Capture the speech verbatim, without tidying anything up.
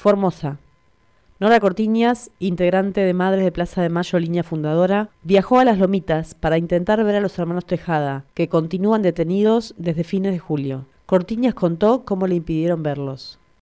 Formosa. Nora Cortiñas, integrante de Madres de Plaza de Mayo, línea fundadora, viajó a Las Lomitas para intentar ver a los hermanos Tejada, que continúan detenidos desde fines de julio. Cortiñas contó cómo le impidieron verlos.